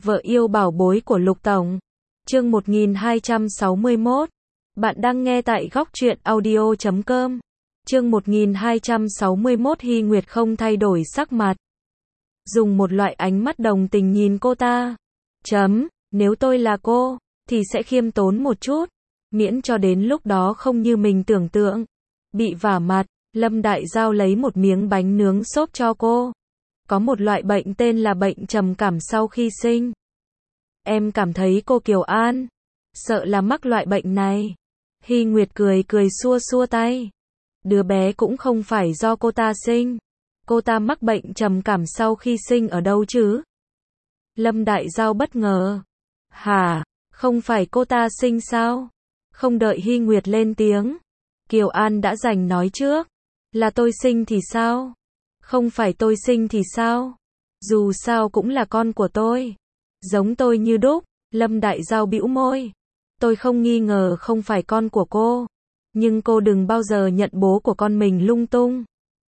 Vợ yêu bảo bối của Lục Tổng. Chương 1261. Bạn đang nghe tại góc truyện audio.com. Chương 1261. Hy Nguyệt không thay đổi sắc mặt, dùng một loại ánh mắt đồng tình nhìn cô ta. Nếu tôi là cô, thì sẽ khiêm tốn một chút, miễn cho đến lúc đó không như mình tưởng tượng, bị vả mặt. Lâm Đại Giao lấy một miếng bánh nướng xốp cho cô. Có một loại bệnh tên là bệnh trầm cảm sau khi sinh. Em cảm thấy cô Kiều An sợ là mắc loại bệnh này. Hy Nguyệt cười xua xua tay. Đứa bé cũng không phải do cô ta sinh. Cô ta mắc bệnh trầm cảm sau khi sinh ở đâu chứ? Lâm Đại Giao bất ngờ. Hả? Không phải cô ta sinh sao? Không đợi Hy Nguyệt lên tiếng, Kiều An đã giành nói trước. Là tôi sinh thì sao? Không phải tôi sinh thì sao? Dù sao cũng là con của tôi. Giống tôi như đúc. Lâm Đại Giao bĩu môi. Tôi không nghi ngờ không phải con của cô. Nhưng cô đừng bao giờ nhận bố của con mình lung tung.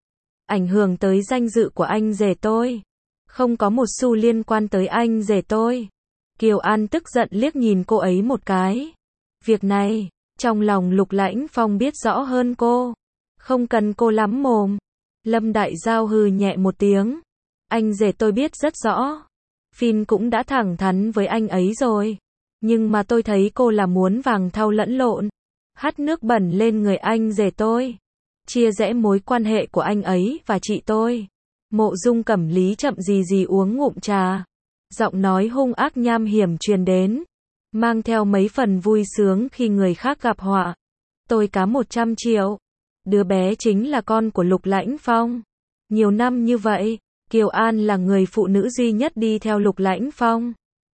Ảnh hưởng tới danh dự của anh rể tôi. Không có một xu liên quan tới anh rể tôi. Kiều An tức giận liếc nhìn cô ấy một cái. Việc này, trong lòng Lục Lãnh Phong biết rõ hơn cô. Không cần cô lắm mồm. Lâm Đại Giao hừ nhẹ một tiếng. Anh rể tôi biết rất rõ. Phin cũng đã thẳng thắn với anh ấy rồi. Nhưng mà tôi thấy cô là muốn vàng thau lẫn lộn. Hắt nước bẩn lên người anh rể tôi. Chia rẽ mối quan hệ của anh ấy và chị tôi. Mộ Dung Cẩm Lý chậm gì uống ngụm trà. Giọng nói hung ác nham hiểm truyền đến. Mang theo mấy phần vui sướng khi người khác gặp họa. Tôi cá 100 triệu. Đứa bé chính là con của Lục Lãnh Phong. Nhiều năm như vậy, Kiều An là người phụ nữ duy nhất đi theo Lục Lãnh Phong.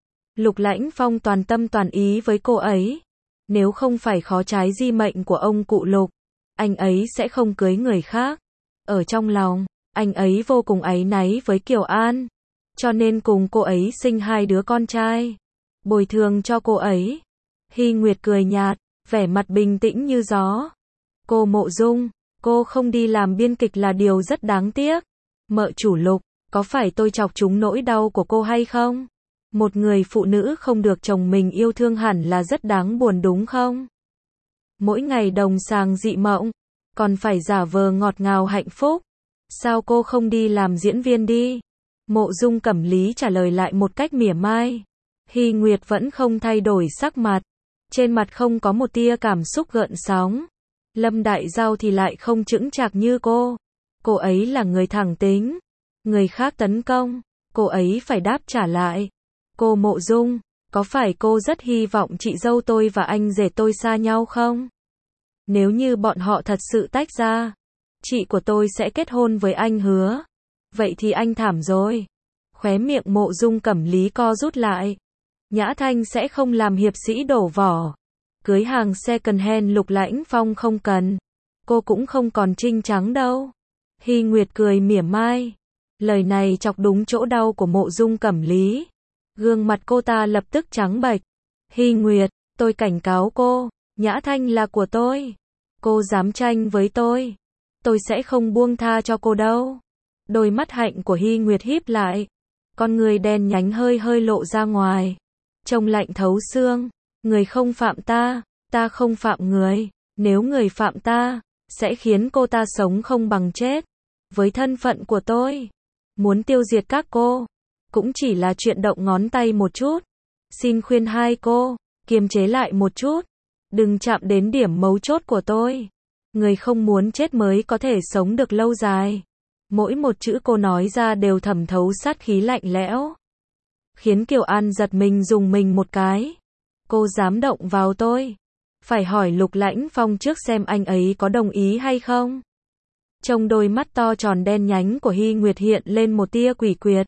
Lục Lãnh Phong toàn tâm toàn ý với cô ấy. Nếu không phải khó trái di mệnh của ông cụ Lục, anh ấy sẽ không cưới người khác. Ở trong lòng, anh ấy vô cùng áy náy với Kiều An. Cho nên cùng cô ấy sinh 2 đứa con trai. Bồi thường cho cô ấy. Hy Nguyệt cười nhạt, vẻ mặt bình tĩnh như gió. Cô Mộ Dung, cô không đi làm biên kịch là điều rất đáng tiếc. Mợ chủ Lục, có phải tôi chọc trúng nỗi đau của cô hay không? Một người phụ nữ không được chồng mình yêu thương hẳn là rất đáng buồn đúng không? Mỗi ngày đồng sàng dị mộng, còn phải giả vờ ngọt ngào hạnh phúc. Sao cô không đi làm diễn viên đi? Mộ Dung Cẩm Lý trả lời lại một cách mỉa mai. Hy Nguyệt vẫn không thay đổi sắc mặt. Trên mặt không có một tia cảm xúc gợn sóng. Lâm Đại Giao thì lại không chững chạc như cô. Cô ấy là người thẳng tính. Người khác tấn công, cô ấy phải đáp trả lại. Cô Mộ Dung, có phải cô rất hy vọng chị dâu tôi và anh rể tôi xa nhau không? Nếu như bọn họ thật sự tách ra, chị của tôi sẽ kết hôn với anh Hứa. Vậy thì anh thảm rồi. Khóe miệng Mộ Dung Cẩm Lý co rút lại. Nhã Thanh sẽ không làm hiệp sĩ đổ vỏ. Cưới hàng second hand Lục Lãnh Phong không cần. Cô cũng không còn trinh trắng đâu. Hy Nguyệt cười mỉa mai. Lời này chọc đúng chỗ đau của Mộ Dung Cẩm Lý. Gương mặt cô ta lập tức trắng bệch. Hy Nguyệt, tôi cảnh cáo cô, Nhã Thanh là của tôi. Cô dám tranh với tôi sẽ không buông tha cho cô đâu. Đôi mắt hạnh của Hy Nguyệt híp lại. Con người đen nhánh hơi lộ ra ngoài. Trông lạnh thấu xương. Người không phạm ta không phạm người. Nếu người phạm ta, sẽ khiến cô ta sống không bằng chết. Với thân phận của tôi, muốn tiêu diệt các cô, cũng chỉ là chuyện động ngón tay một chút. Xin khuyên hai cô, kiềm chế lại một chút. Đừng chạm đến điểm mấu chốt của tôi. Người không muốn chết mới có thể sống được lâu dài. Mỗi một chữ cô nói ra đều thẩm thấu sát khí lạnh lẽo. Khiến Kiều An giật mình dùng mình một cái. Cô dám động vào tôi. Phải hỏi Lục Lãnh Phong trước xem anh ấy có đồng ý hay không. Trong đôi mắt to tròn đen nhánh của Hy Nguyệt hiện lên một tia quỷ quyệt.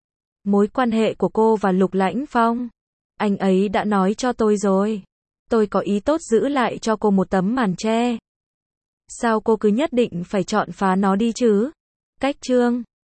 Mối quan hệ của cô và Lục Lãnh Phong, anh ấy đã nói cho tôi rồi. Tôi có ý tốt giữ lại cho cô một tấm màn che. Sao cô cứ nhất định phải chọn phá nó đi chứ? Cách chương